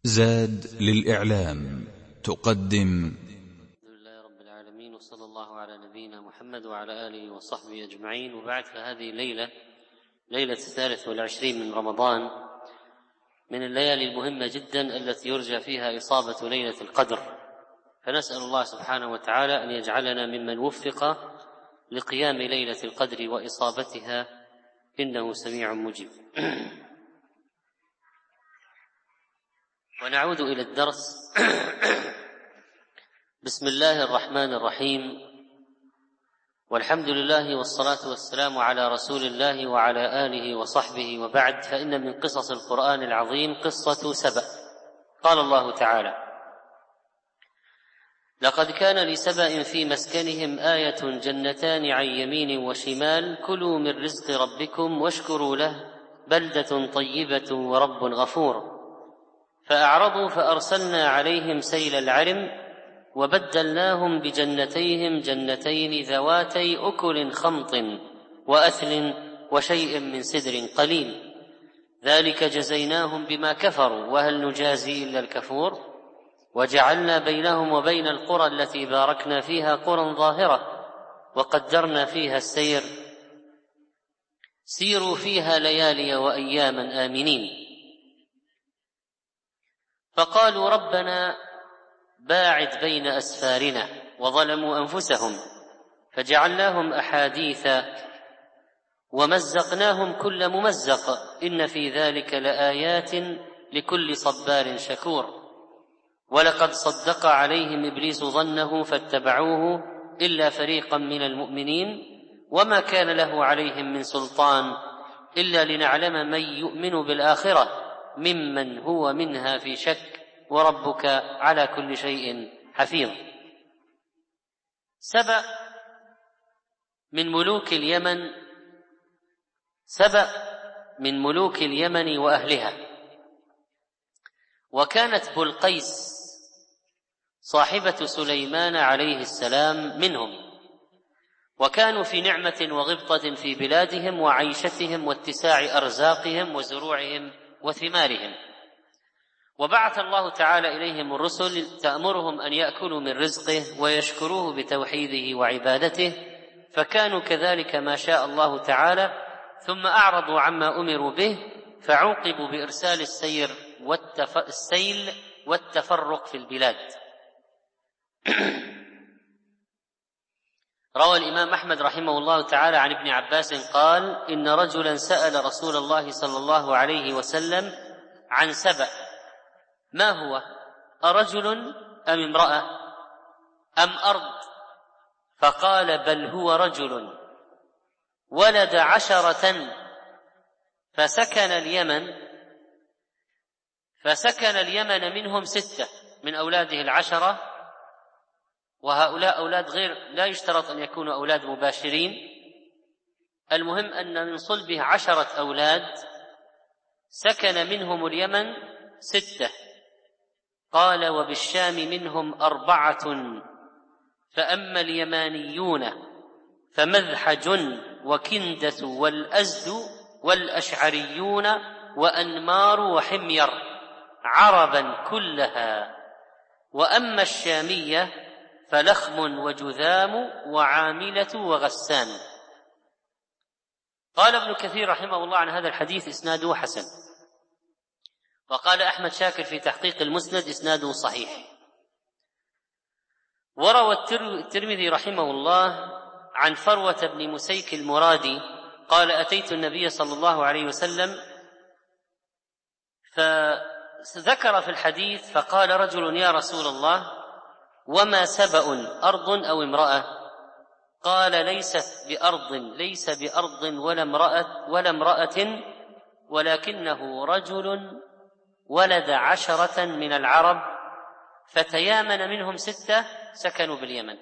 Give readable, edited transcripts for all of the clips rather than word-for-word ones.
زاد للإعلام تقدم. الحمد لله رب العالمين، وصلى الله على نبينا محمد وعلى آله وصحبه أجمعين. وبعد، فهذه ليلة 23 من رمضان، من الليالي المهمة جدا التي يرجى فيها إصابة ليلة القدر، فنسأل الله سبحانه وتعالى أن يجعلنا ممن وفق لقيام ليلة القدر وإصابتها، إنه سميع مجيب. ونعود إلى الدرس. بسم الله الرحمن الرحيم، والحمد لله والصلاة والسلام على رسول الله وعلى آله وصحبه، وبعد، فإن من قصص القرآن العظيم قصة سبأ. قال الله تعالى: لقد كان لسبأ في مسكنهم آية جنتان عن يمين وشمال كلوا من رزق ربكم واشكروا له بلدة طيبة ورب غفور. فأعرضوا فأرسلنا عليهم سيل العرم وبدلناهم بجنتيهم جنتين ذواتي أكل خمط وأثل وشيء من سدر قليل، ذلك جزيناهم بما كفروا وهل نجازي إلا الكفور. وجعلنا بينهم وبين القرى التي باركنا فيها قرى ظاهرة وقدرنا فيها السير، سيروا فيها ليالي وأياما آمنين. فقالوا ربنا باعد بين أسفارنا، وظلموا أنفسهم فجعلناهم أحاديثا ومزقناهم كل ممزق، إن في ذلك لآيات لكل صبار شكور. ولقد صدق عليهم إبليس ظنه فاتبعوه إلا فريقا من المؤمنين، وما كان له عليهم من سلطان إلا لنعلم من يؤمن بالآخرة ممن هو منها في شك، وربك على كل شيء حفيظ. سبأ من ملوك اليمن وأهلها. وكانت بلقيس صاحبة سليمان عليه السلام منهم، وكانوا في نعمة وغبطة في بلادهم وعيشتهم واتساع أرزاقهم وزروعهم وثمارهم. وبعث الله تعالى إليهم الرسل تأمرهم أن يأكلوا من رزقه ويشكروه بتوحيده وعبادته، فكانوا كذلك ما شاء الله تعالى، ثم أعرضوا عما أمروا به فعوقبوا بإرسال السيل والتفرق في البلاد. روى الإمام أحمد رحمه الله تعالى عن ابن عباس قال: إن رجلا سأل رسول الله صلى الله عليه وسلم عن سبأ: ما هو؟ أرجل أم امرأة أم أرض؟ فقال: بل هو رجل ولد 10 فسكن اليمن منهم 6 من أولاده 10، وهؤلاء أولاد غير، لا يشترط أن يكونوا أولاد مباشرين، المهم أن من صلبه 10 أولاد، سكن منهم اليمن 6. قال: وبالشام منهم 4، فأما اليمانيون فمذحج وكندة والأزد والأشعريون وأنمار وحمير عربا كلها، وأما الشامية فلخم وجذام وعاملة وغسان. قال ابن كثير رحمه الله عن هذا الحديث إسناده حسن، وقال أحمد شاكر في تحقيق المسند إسناده صحيح. وروى الترمذي رحمه الله عن فروة بن مسيك المرادي قال: أتيت النبي صلى الله عليه وسلم فذكر في الحديث، فقال رجل: يا رسول الله، وما سبأ، أرض أو امرأة؟ قال: ليس بأرض ولا امرأة، ولكنه رجل ولد 10 من العرب، فتيامن منهم 6 سكنوا باليمن،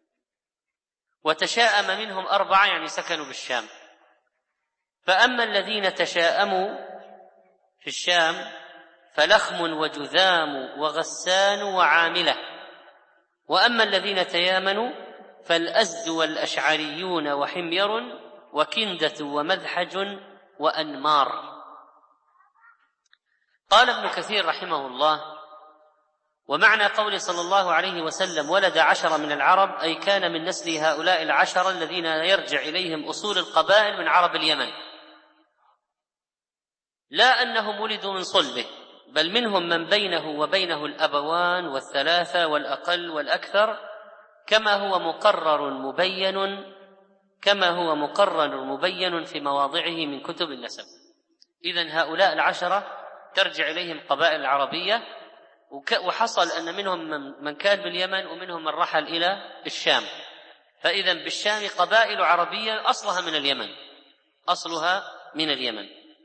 وتشاءم منهم 4 يعني سكنوا بالشام. فأما الذين تشاءموا في الشام فلخم وجذام وغسان وعاملة، وأما الذين تيامنوا فالأزد والأشعريون وحمير وكندة ومذحج وأنمار. قال ابن كثير رحمه الله: ومعنى قول صلى الله عليه وسلم ولد 10 من العرب، أي كان من نسل هؤلاء 10 الذين يرجع إليهم أصول القبائل من عرب اليمن، لا أنهم ولدوا من صلبه، بل منهم من بينه وبينه الأبوان والثلاثة والأقل والأكثر، كما هو مقرر مبين في مواضعه من كتب النسب. إذن هؤلاء 10 ترجع إليهم قبائل عربية، وحصل أن منهم من كان باليمن ومنهم من رحل إلى الشام. فإذا بالشام قبائل عربية أصلها من اليمن.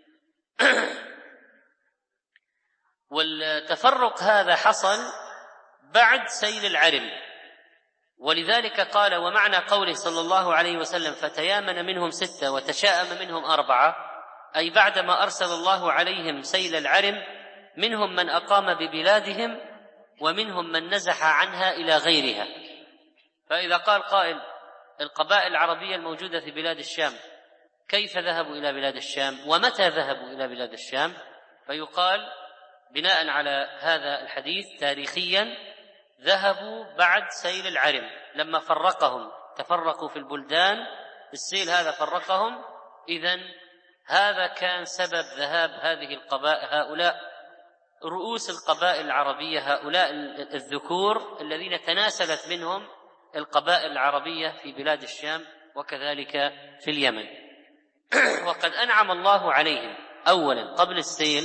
والتفرق هذا حصل بعد سيل العرم، ولذلك قال: ومعنى قوله صلى الله عليه وسلم فتيامن منهم 6 وتشاءم منهم 4، أي بعدما أرسل الله عليهم سيل العرم منهم من أقام ببلادهم ومنهم من نزح عنها إلى غيرها. فإذا قال قائل: القبائل العربية الموجودة في بلاد الشام كيف ذهبوا إلى بلاد الشام ومتى ذهبوا إلى بلاد الشام؟ فيقال بناء على هذا الحديث تاريخيا ذهبوا بعد سيل العرم، لما تفرقوا في البلدان، السيل هذا فرقهم. إذن هذا كان سبب ذهاب هذه القبائل، هؤلاء رؤوس القبائل العربية، هؤلاء الذكور الذين تناسلت منهم القبائل العربية في بلاد الشام وكذلك في اليمن. وقد أنعم الله عليهم أولا قبل السيل،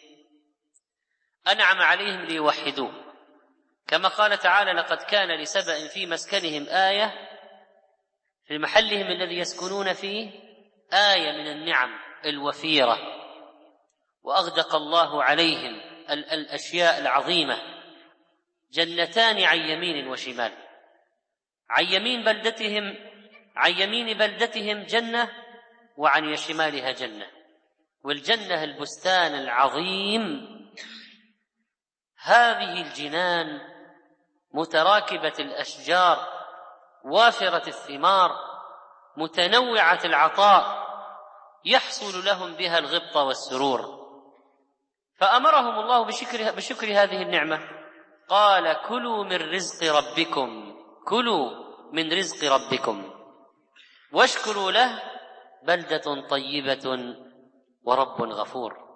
أنعم عليهم ليوحدوه، كما قال تعالى: لقد كان لسبأ في مسكنهم آية في محلهم الذي يسكنون فيه آية من النعم الوفيرة. وأغدق الله عليهم الأشياء العظيمة: جنتان عن يمين وشمال. عن يمين بلدتهم جنة، وعن شمالها جنة. والجنة البستان العظيم. هذه الجنان متراكبة الأشجار، وافرة الثمار، متنوعة العطاء، يحصل لهم بها الغبطة والسرور. فأمرهم الله بشكر هذه النعمة، قال: كلوا من رزق ربكم واشكروا له بلدة طيبة ورب غفور.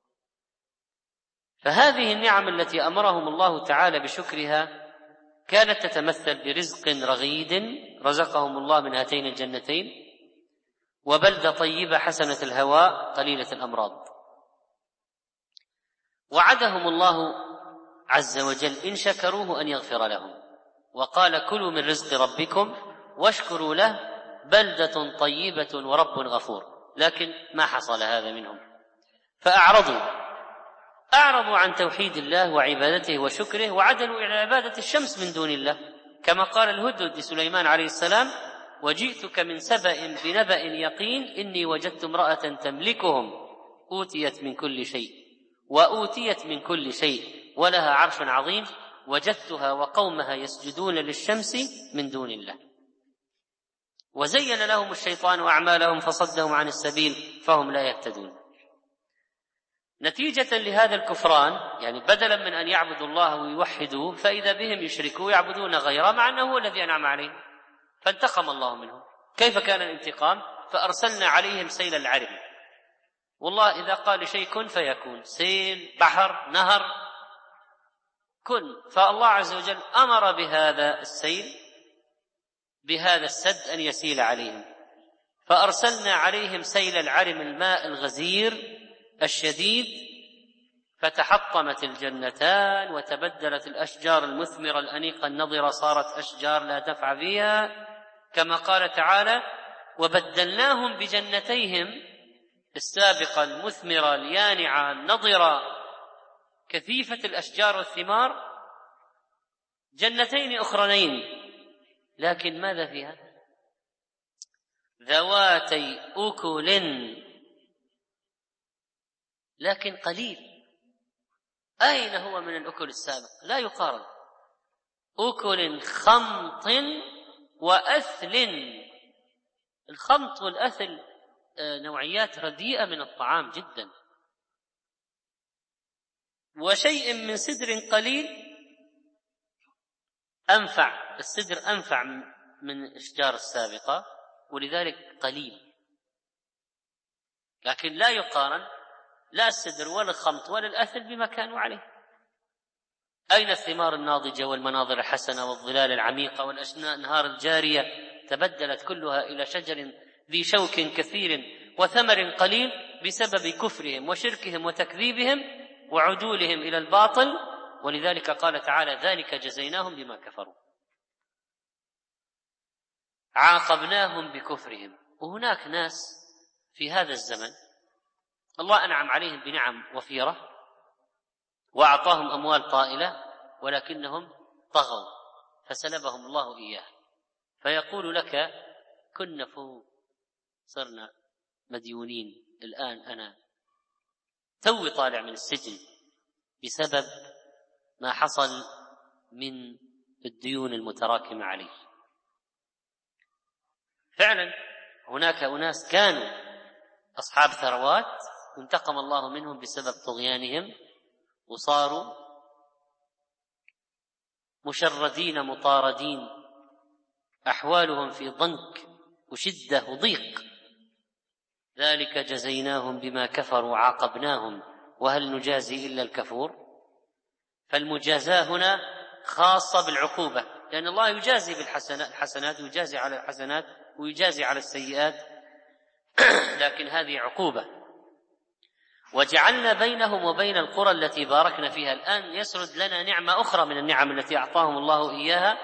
فهذه النعم التي أمرهم الله تعالى بشكرها كانت تتمثل برزق رغيد رزقهم الله من هاتين الجنتين، وبلدة طيبة حسنة الهواء قليلة الأمراض. وعدهم الله عز وجل إن شكروه أن يغفر لهم، وقال: كلوا من رزق ربكم واشكروا له بلدة طيبة ورب غفور. لكن ما حصل هذا منهم، فأعرضوا عن توحيد الله وعبادته وشكره، وعدلوا إلى عبادة الشمس من دون الله، كما قال الهدهد لسليمان عليه السلام: وجئتك من سبأ بنبأ يقين إني وجدت امرأة تملكهم أوتيت من كل شيء ولها عرش عظيم وجدتها وقومها يسجدون للشمس من دون الله. وزين لهم الشيطان أعمالهم فصدهم عن السبيل فهم لا يهتدون. نتيجة لهذا الكفران، يعني بدلا من أن يعبدوا الله ويوحدوه، فإذا بهم يشركوا يعبدون غيره، مع أنه هو الذي أنعم عليهم، فانتقم الله منهم. كيف كان الانتقام؟ فأرسلنا عليهم سيل العرم. والله إذا قال لشيء كن فيكون، سيل، بحر، نهر، كن. فالله عز وجل أمر بهذا السيل، بهذا السد أن يسيل عليهم، فأرسلنا عليهم سيل العرم، الماء الغزير الشديد، فتحطمت الجنتان وتبدلت الأشجار المثمرة الأنيقة النضرة صارت أشجار لا تنفع فيها، كما قال تعالى: وبدلناهم بجنتيهم السابقة المثمرة اليانعة النضرة كثيفة الأشجار والثمار جنتين أخرين، لكن ماذا فيها؟ ذواتي أكل لكن قليل. أين هو من الأكل السابق؟ لا يقارن. أكل خمط وأثل. الخمط والأثل نوعيات رديئة من الطعام جدا، وشيء من سدر قليل أنفع، السدر أنفع من الأشجار السابقة، ولذلك قليل. لكن لا يقارن لا السدر ولا الخمط ولا الأثل بما كانوا عليه. أين الثمار الناضجة والمناظر الحسنة والظلال العميقة والأنهار الجارية؟ تبدلت كلها إلى شجر ذي شوك كثير وثمر قليل بسبب كفرهم وشركهم وتكذيبهم وعدولهم إلى الباطل. ولذلك قال تعالى: ذلك جزيناهم بما كفروا، عاقبناهم بكفرهم. وهناك ناس في هذا الزمن الله أنعم عليهم بنعم وفيرة وأعطاهم أموال طائلة، ولكنهم طغوا فسلبهم الله إياه، فيقول لك: كنا فوق، صرنا مديونين، الآن أنا توي طالع من السجن بسبب ما حصل من الديون المتراكمة عليه. فعلا هناك أناس كانوا أصحاب ثروات وانتقم الله منهم بسبب طغيانهم، وصاروا مشردين مطاردين، أحوالهم في ضنك وشدة وضيق. ذلك جزيناهم بما كفروا عاقبناهم وهل نجازي إلا الكفور. فالمجازاة هنا خاصة بالعقوبة، لأن الله يجازي بالحسنات ويجازي على الحسنات ويجازي على السيئات، لكن هذه عقوبة. وجعلنا بينهم وبين القرى التي باركنا فيها. الآن يسرد لنا نعمة أخرى من النعم التي أعطاهم الله إياها،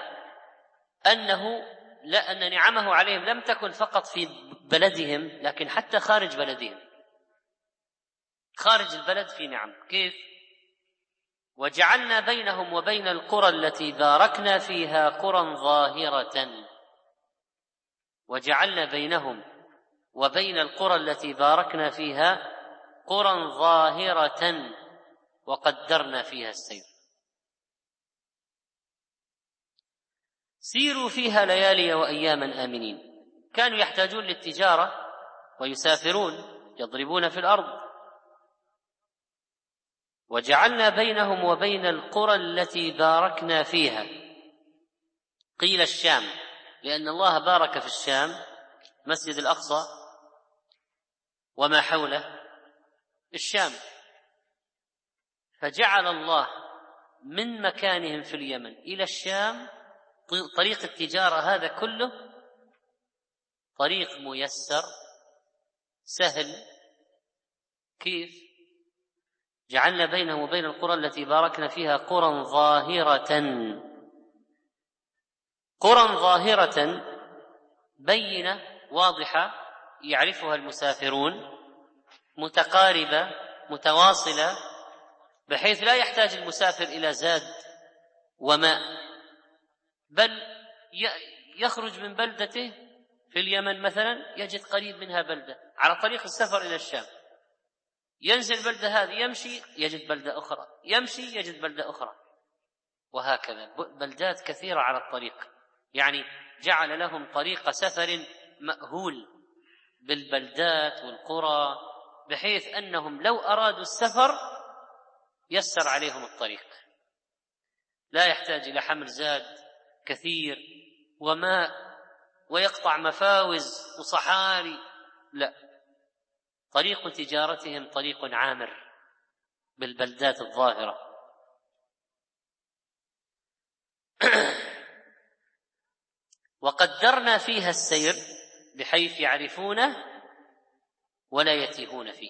أن نعمه عليهم لم تكن فقط في بلدهم، لكن حتى خارج بلدهم، خارج البلد في نعم. كيف؟ وجعلنا بينهم وبين القرى التي باركنا فيها قرى ظاهرة. وجعلنا بينهم وبين القرى التي باركنا فيها قرى ظاهرة وقدرنا فيها السير. سيروا فيها ليالي وأياما آمنين. كانوا يحتاجون للتجارة ويسافرون يضربون في الأرض. وجعلنا بينهم وبين القرى التي باركنا فيها، قيل الشام، لأن الله بارك في الشام، مسجد الأقصى وما حوله الشام، فجعل الله من مكانهم في اليمن إلى الشام طريق التجارة هذا كله طريق ميسر سهل. كيف؟ جعلنا بينهم وبين القرى التي باركنا فيها قرى ظاهرة. قرى ظاهرة بينة واضحة يعرفها المسافرون، متقاربة متواصلة، بحيث لا يحتاج المسافر إلى زاد وماء، بل يخرج من بلدته في اليمن مثلا يجد قريب منها بلدة على طريق السفر إلى الشام، ينزل بلدة هذه يمشي يجد بلدة أخرى، يمشي يجد بلدة أخرى، وهكذا بلدات كثيرة على الطريق. يعني جعل لهم طريق سفر مأهول بالبلدات والقرى، بحيث أنهم لو أرادوا السفر يسر عليهم الطريق، لا يحتاج إلى حمل زاد كثير وماء ويقطع مفاوز وصحاري، لا، طريق تجارتهم طريق عامر بالبلدات الظاهرة. وقدرنا فيها السير بحيث يعرفونه ولا يتيهون فيه.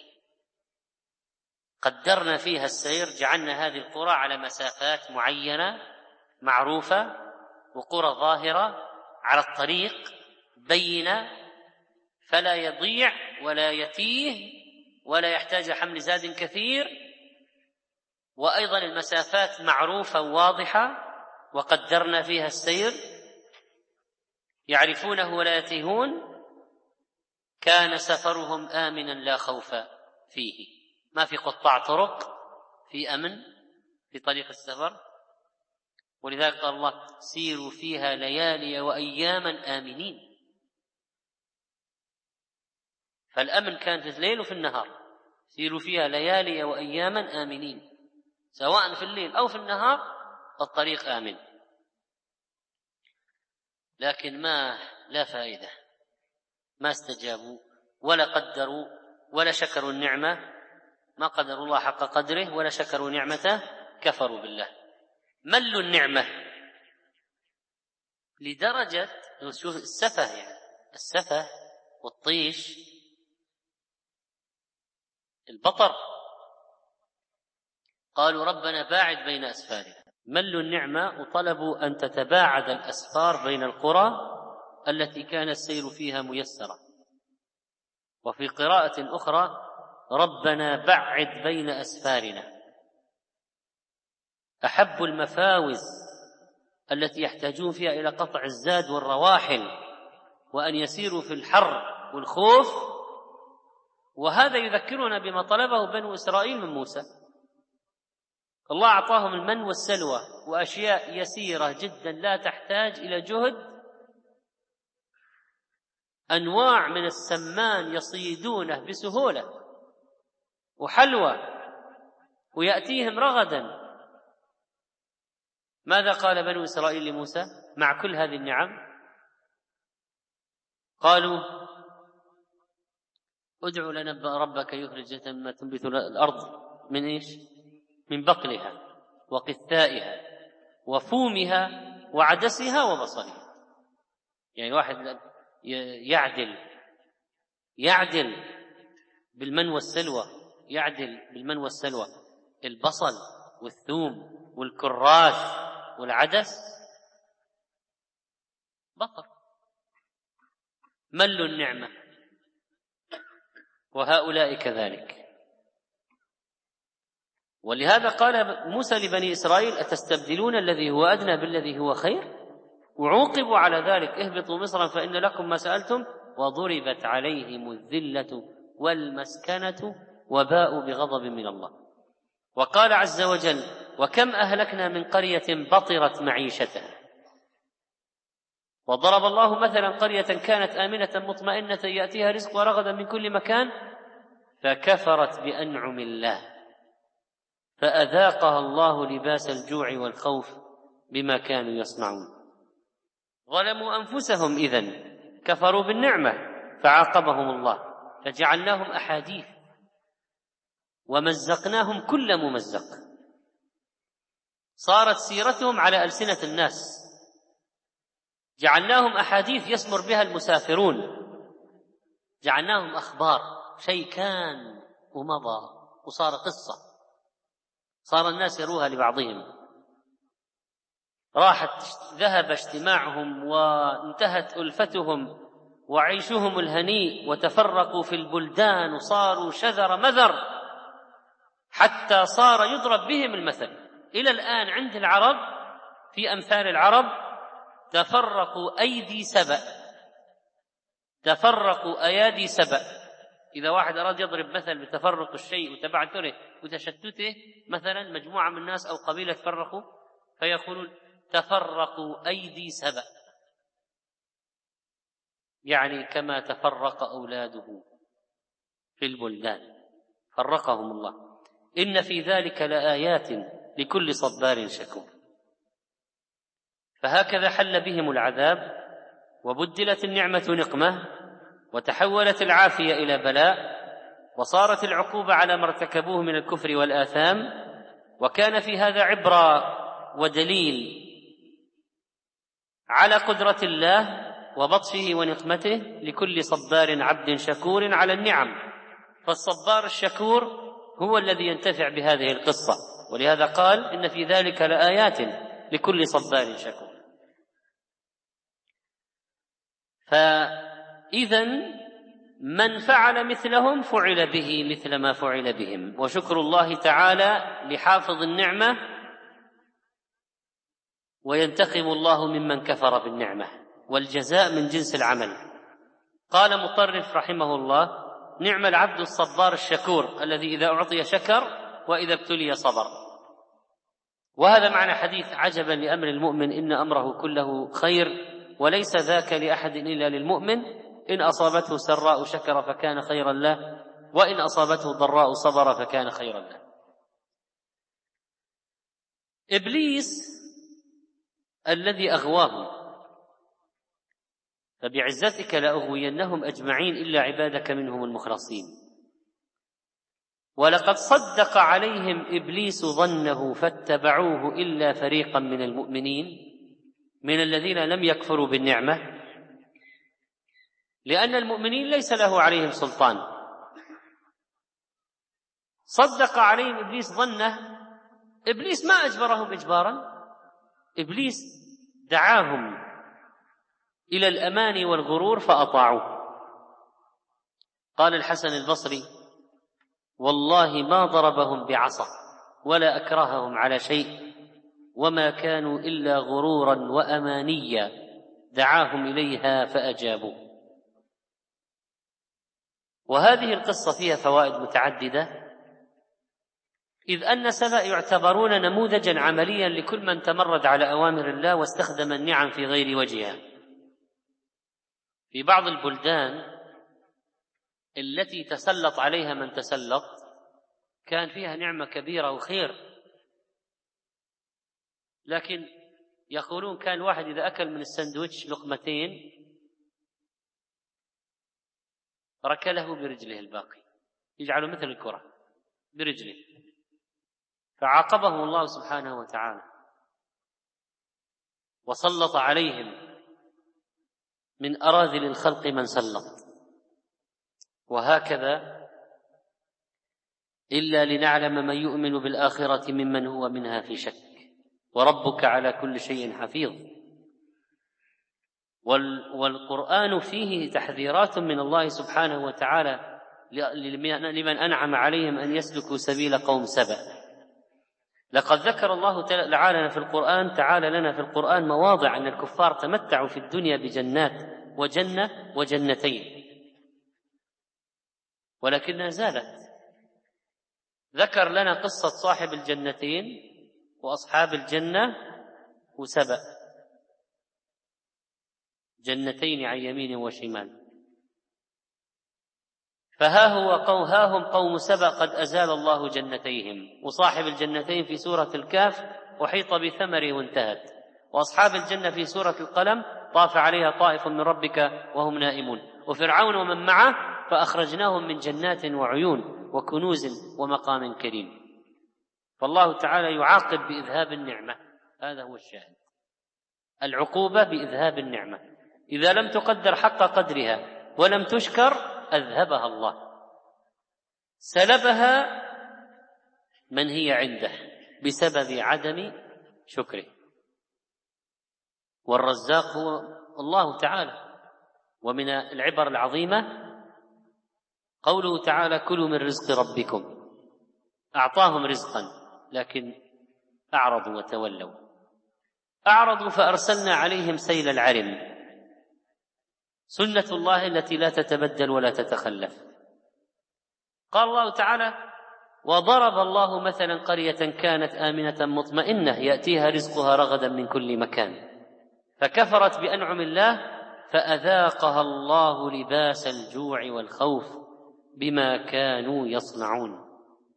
قدرنا فيها السير، جعلنا هذه القرى على مسافات معينة معروفة، وقرى ظاهرة على الطريق بينة، فلا يضيع ولا يتيه ولا يحتاج حمل زاد كثير، وأيضا المسافات معروفة واضحة. وقدرنا فيها السير يعرفونه ولا يتيهون، كان سفرهم آمنا لا خوف فيه. ما في قطاع طرق، في أمن في طريق السفر. ولذلك قال الله: سيروا فيها ليالي وأياما آمنين. فالأمن كان في الليل وفي النهار. سيروا فيها ليالي وأياما آمنين، سواء في الليل أو في النهار الطريق آمن. لكن لا فائدة، ما استجابوا ولا قدروا ولا شكروا النعمة، ما قدروا الله حق قدره ولا شكروا نعمته، كفروا بالله، ملوا النعمة لدرجة شوف السفه، يعني السفه والطيش، البطر. قالوا ربنا باعد بين أسفارنا، ملوا النعمة وطلبوا أن تتباعد الأسفار بين القرى التي كان السير فيها ميسرا. وفي قراءة أخرى ربنا بعد بين أسفارنا، أحب المفاوز التي يحتاجون فيها إلى قطع الزاد والرواحل وأن يسيروا في الحر والخوف. وهذا يذكرنا بما طلبه بنو إسرائيل من موسى، الله أعطاهم المن والسلوى وأشياء يسيرة جدا لا تحتاج إلى جهد، أنواع من السمان يصيدونه بسهولة وحلوى ويأتيهم رغدا. ماذا قال بنو إسرائيل لموسى مع كل هذه النعم؟ قالوا ادع لنا ربك يخرج ما تنبت الأرض من إيش؟ من بقلها وقثائها وفومها وعدسها وبصلها. يعني واحد يعدل بالمن والسلوى، يعدل بالمن والسلوى البصل والثوم والكراث والعدس، بطر، ملوا النعمة. وهؤلاء كذلك. ولهذا قال موسى لبني إسرائيل أتستبدلون الذي هو أدنى بالذي هو خير؟ وعوقبوا على ذلك اهبطوا مصرا فإن لكم ما سألتم وضربت عليهم الذلة والمسكنة وباءوا بغضب من الله. وقال عز وجل وكم أهلكنا من قرية بطرت معيشتها. وضرب الله مثلا قرية كانت آمنة مطمئنة يأتيها رزقها رغدا من كل مكان فكفرت بأنعم الله فأذاقها الله لباس الجوع والخوف بما كانوا يصنعون. ظلموا أنفسهم إذن، كفروا بالنعمة فعاقبهم الله فجعلناهم أحاديث ومزقناهم كل ممزق، صارت سيرتهم على ألسنة الناس. جعلناهم أحاديث يسمر بها المسافرون، جعلناهم أخبار، شيء كان ومضى وصار قصة، صار الناس يروها لبعضهم. ذهب اجتماعهم وانتهت ألفتهم وعيشهم الهنيء وتفرقوا في البلدان وصاروا شذر مذر، حتى صار يضرب بهم المثل. إلى الآن عند العرب في أمثال العرب تفرقوا أيدي سبأ، تفرقوا أيادي سبأ. إذا واحد أراد يضرب مثل بتفرق الشيء وتبعثره وتشتته، مثلا مجموعة من الناس أو قبيلة تفرقوا فيقولون تفرقوا أيدي سبأ، يعني كما تفرق أولاده في البلدان فرقهم الله. إن في ذلك لآيات لكل صبار شكور. فهكذا حل بهم العذاب وبدلت النعمة نقمة وتحولت العافية إلى بلاء وصارت العقوبة على ما ارتكبوه من الكفر والآثام. وكان في هذا عبرة ودليل على قدرة الله وبطشه ونقمته لكل صبار عبد شكور على النعم. فالصبار الشكور هو الذي ينتفع بهذه القصة، ولهذا قال إن في ذلك لآيات لكل صبار شكور. فإذن من فعل مثلهم فعل به مثل ما فعل بهم. وشكر الله تعالى لحافظ النعمة، وينتقم الله ممن كفر بالنعمة، والجزاء من جنس العمل. قال مطرف رحمه الله نعم العبد الصبار الشكور الذي إذا أعطي شكر وإذا ابتلي صبر. وهذا معنى حديث عجبا لأمر المؤمن إن أمره كله خير وليس ذاك لأحد إلا للمؤمن، إن أصابته سراء شكر فكان خيرا له وإن أصابته ضراء صبر فكان خيرا له. إبليس الذي أغواهم، فبعزتك لأغوينهم أجمعين إلا عبادك منهم المخلصين. ولقد صدق عليهم إبليس ظنه فاتبعوه إلا فريقا من المؤمنين من الذين لم يكفروا بالنعمة، لأن المؤمنين ليس له عليهم سلطان. صدق عليهم إبليس ظنه. إبليس ما أجبرهم إجبارا، إبليس دعاهم إلى الأمان والغرور فأطاعوه. قال الحسن البصري: والله ما ضربهم بعصا ولا أكرههم على شيء، وما كانوا إلا غرورا وأمانيا دعاهم إليها فأجابوا. وهذه القصة فيها فوائد متعددة، إذ أن سبأ يعتبرون نموذجا عمليا لكل من تمرد على أوامر الله واستخدم النعم في غير وجهها. في بعض البلدان التي تسلط عليها من تسلط كان فيها نعمة كبيرة وخير، لكن يقولون كان واحد إذا أكل من السندويتش لقمتين ركله برجله الباقي، يجعله مثل الكرة برجله، فعاقبهم الله سبحانه وتعالى وسلط عليهم من أراذل الخلق من سلط. وهكذا إلا لنعلم من يؤمن بالآخرة ممن هو منها في شك، وربك على كل شيء حفيظ. والقرآن فيه تحذيرات من الله سبحانه وتعالى لمن أنعم عليهم أن يسلكوا سبيل قوم سبأ. لقد ذكر الله تعالى لنا في القرآن مواضع أن الكفار تمتعوا في الدنيا بجنات وجنة وجنتين، ولكنها زالت. ذكر لنا قصة صاحب الجنتين وأصحاب الجنة وسبأ، جنتين عن يمين وشمال. فها هم قوم سبأ قد أزال الله جنتيهم. وصاحب الجنتين في سورة الكهف أحيط بثمره وانتهت، وأصحاب الجنة في سورة القلم طاف عليها طائف من ربك وهم نائمون. وفرعون ومن معه فأخرجناهم من جنات وعيون وكنوز ومقام كريم. فالله تعالى يعاقب بإذهاب النعمة، هذا هو الشاهد، العقوبة بإذهاب النعمة. إذا لم تقدر حق قدرها ولم تشكر أذهبها الله، سلبها من هي عنده بسبب عدم شكره. والرزاق هو الله تعالى. ومن العبر العظيمة قوله تعالى: كلوا من رزق ربكم. أعطاهم رزقا لكن أعرضوا وتولوا، أعرضوا فأرسلنا عليهم سيل العرم، سنة الله التي لا تتبدل ولا تتخلف. قال الله تعالى: وضرب الله مثلا قرية كانت آمنة مطمئنة يأتيها رزقها رغدا من كل مكان فكفرت بأنعم الله فأذاقها الله لباس الجوع والخوف بما كانوا يصنعون.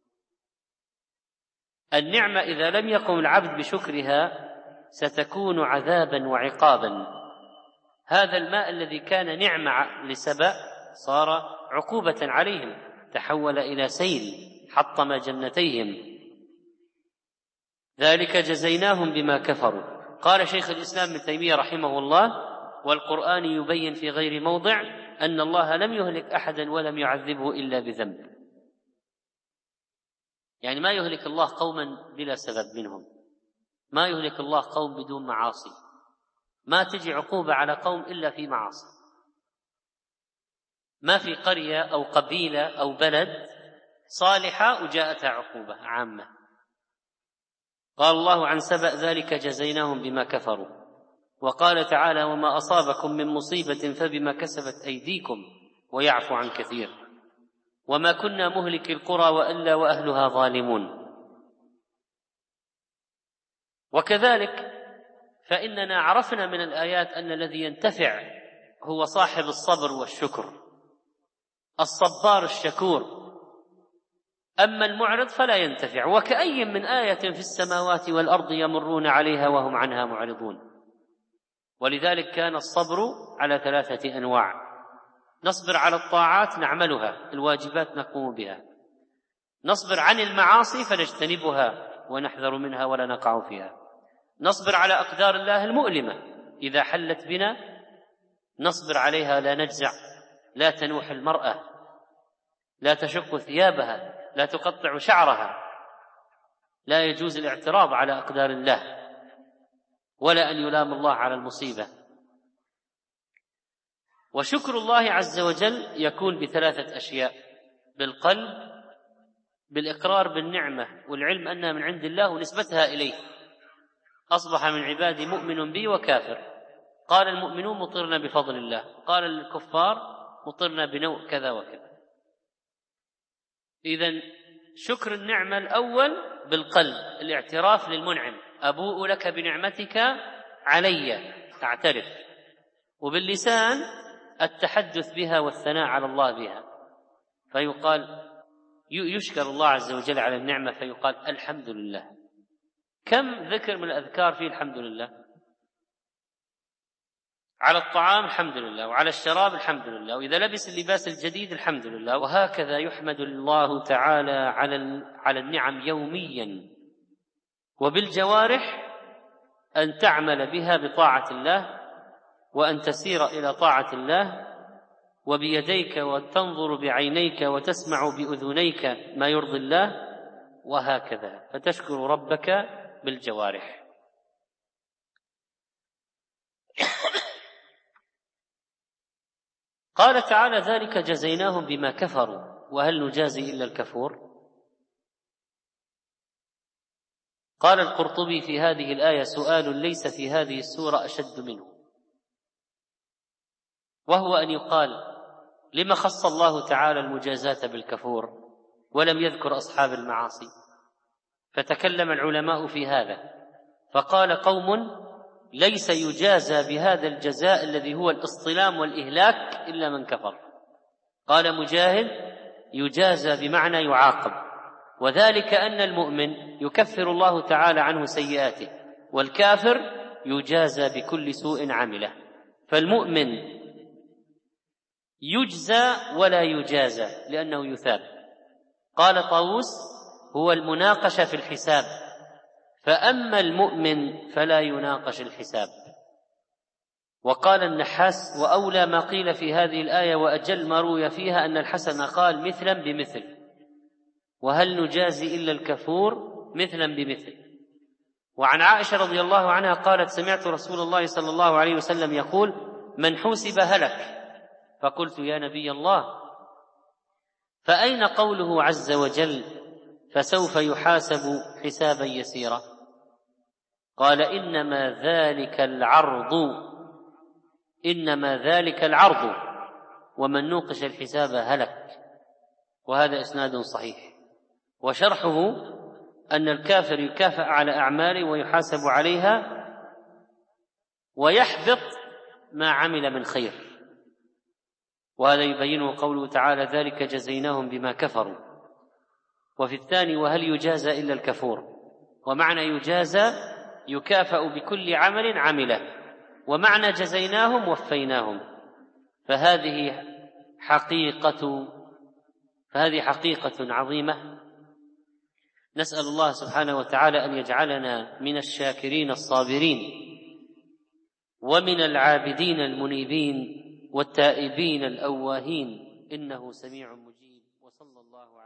النعمة إذا لم يقم العبد بشكرها ستكون عذابا وعقابا. هذا الماء الذي كان نعمة لسبأ صار عقوبة عليهم، تحول إلى سيل حطم جنتيهم. ذلك جزيناهم بما كفروا. قال شيخ الإسلام ابن تيمية رحمه الله: والقرآن يبين في غير موضع أن الله لم يهلك أحدا ولم يعذبه إلا بذنب. يعني ما يهلك الله قوما بلا سبب منهم، ما يهلك الله قوم بدون معاصي، ما تجي عقوبة على قوم إلا في معاصي. ما في قرية أو قبيلة أو بلد صالحة وجاءتها عقوبة عامة. قال الله عن سبأ: ذلك جزيناهم بما كفروا. وقال تعالى: وما أصابكم من مصيبة فبما كسبت أيديكم ويعفو عن كثير وما كنا مهلك القرى وإلا وأهلها ظالمون. وكذلك فإننا عرفنا من الآيات أن الذي ينتفع هو صاحب الصبر والشكر، الصبار الشكور أما المعرض فلا ينتفع. وكأي من آية في السماوات والأرض يمرون عليها وهم عنها معرضون. ولذلك كان الصبر على 3 أنواع: نصبر على الطاعات نعملها، الواجبات نقوم بها، نصبر عن المعاصي فنجتنبها ونحذر منها ولا نقع فيها، نصبر على أقدار الله المؤلمة إذا حلت بنا نصبر عليها، لا نجزع، لا تنوح المرأة، لا تشق ثيابها، لا تقطع شعرها، لا يجوز الاعتراض على أقدار الله، ولا أن يلام الله على المصيبة. وشكر الله عز وجل يكون ب3 أشياء: بالقلب، بالإقرار بالنعمة والعلم أنها من عند الله ونسبتها إليه، أصبح من عبادي مؤمن بي وكافر. قال المؤمنون مطرنا بفضل الله، قال الكفار مطرنا بنوء كذا وكذا. إذن شكر النعمة الأول بالقلب، الاعتراف للمنعم، أبوء لك بنعمتك علي، تعترف. وباللسان التحدث بها والثناء على الله بها، فيقال يشكر الله عز وجل على النعمة فيقال الحمد لله. كم ذكر من الأذكار فيه الحمد لله؟ على الطعام الحمد لله، وعلى الشراب الحمد لله، وإذا لبس اللباس الجديد الحمد لله. وهكذا يحمد الله تعالى على النعم يوميا. وبالجوارح أن تعمل بها بطاعة الله وأن تسير إلى طاعة الله، وبيديك وتنظر بعينيك وتسمع بأذنيك ما يرضي الله، وهكذا فتشكر ربك بالجوارح. قال تعالى: ذلك جزيناهم بما كفروا وهل نجازي إلا الكفور. قال القرطبي في هذه الآية: سؤال ليس في هذه السورة أشد منه، وهو أن يقال: لما خص الله تعالى المجازاة بالكفور ولم يذكر أصحاب المعاصي؟ فتكلم العلماء في هذا فقال قوم: ليس يجازى بهذا الجزاء الذي هو الاصطلام والإهلاك إلا من كفر. قال مجاهد: يجازى بمعنى يعاقب، وذلك أن المؤمن يكفر الله تعالى عنه سيئاته، والكافر يجازى بكل سوء عمله. فالمؤمن يجزى ولا يجازى لأنه يثاب. قال طاووس: هو المناقشة في الحساب، فأما المؤمن فلا يناقش الحساب. وقال النحاس: وأولى ما قيل في هذه الآية وأجل ما روي فيها أن الحسن قال مثلا بمثل، وهل نجازي إلا الكفور مثلا بمثل. وعن عائشة رضي الله عنها قالت: سمعت رسول الله صلى الله عليه وسلم يقول: من حوسب هلك. فقلت: يا نبي الله، فأين قوله عز وجل: فسوف يحاسب حسابا يسيرا؟ قال: إنما ذلك العرض ومن نوقش الحساب هلك. وهذا إسناد صحيح. وشرحه أن الكافر يكافأ على أعماله ويحاسب عليها ويحبط ما عمل من خير، وهذا يبينه قوله تعالى: ذلك جزيناهم بما كفروا. وفي الثاني: وهل يجازى إلا الكفور. ومعنى يجازى يكافأ بكل عمل عمله، ومعنى جزيناهم وفيناهم. فهذه حقيقة عظيمة. نسأل الله سبحانه وتعالى أن يجعلنا من الشاكرين الصابرين، ومن العابدين المنيبين، والتائبين الأواهين، إنه سميع مجيب. وصلى الله عليه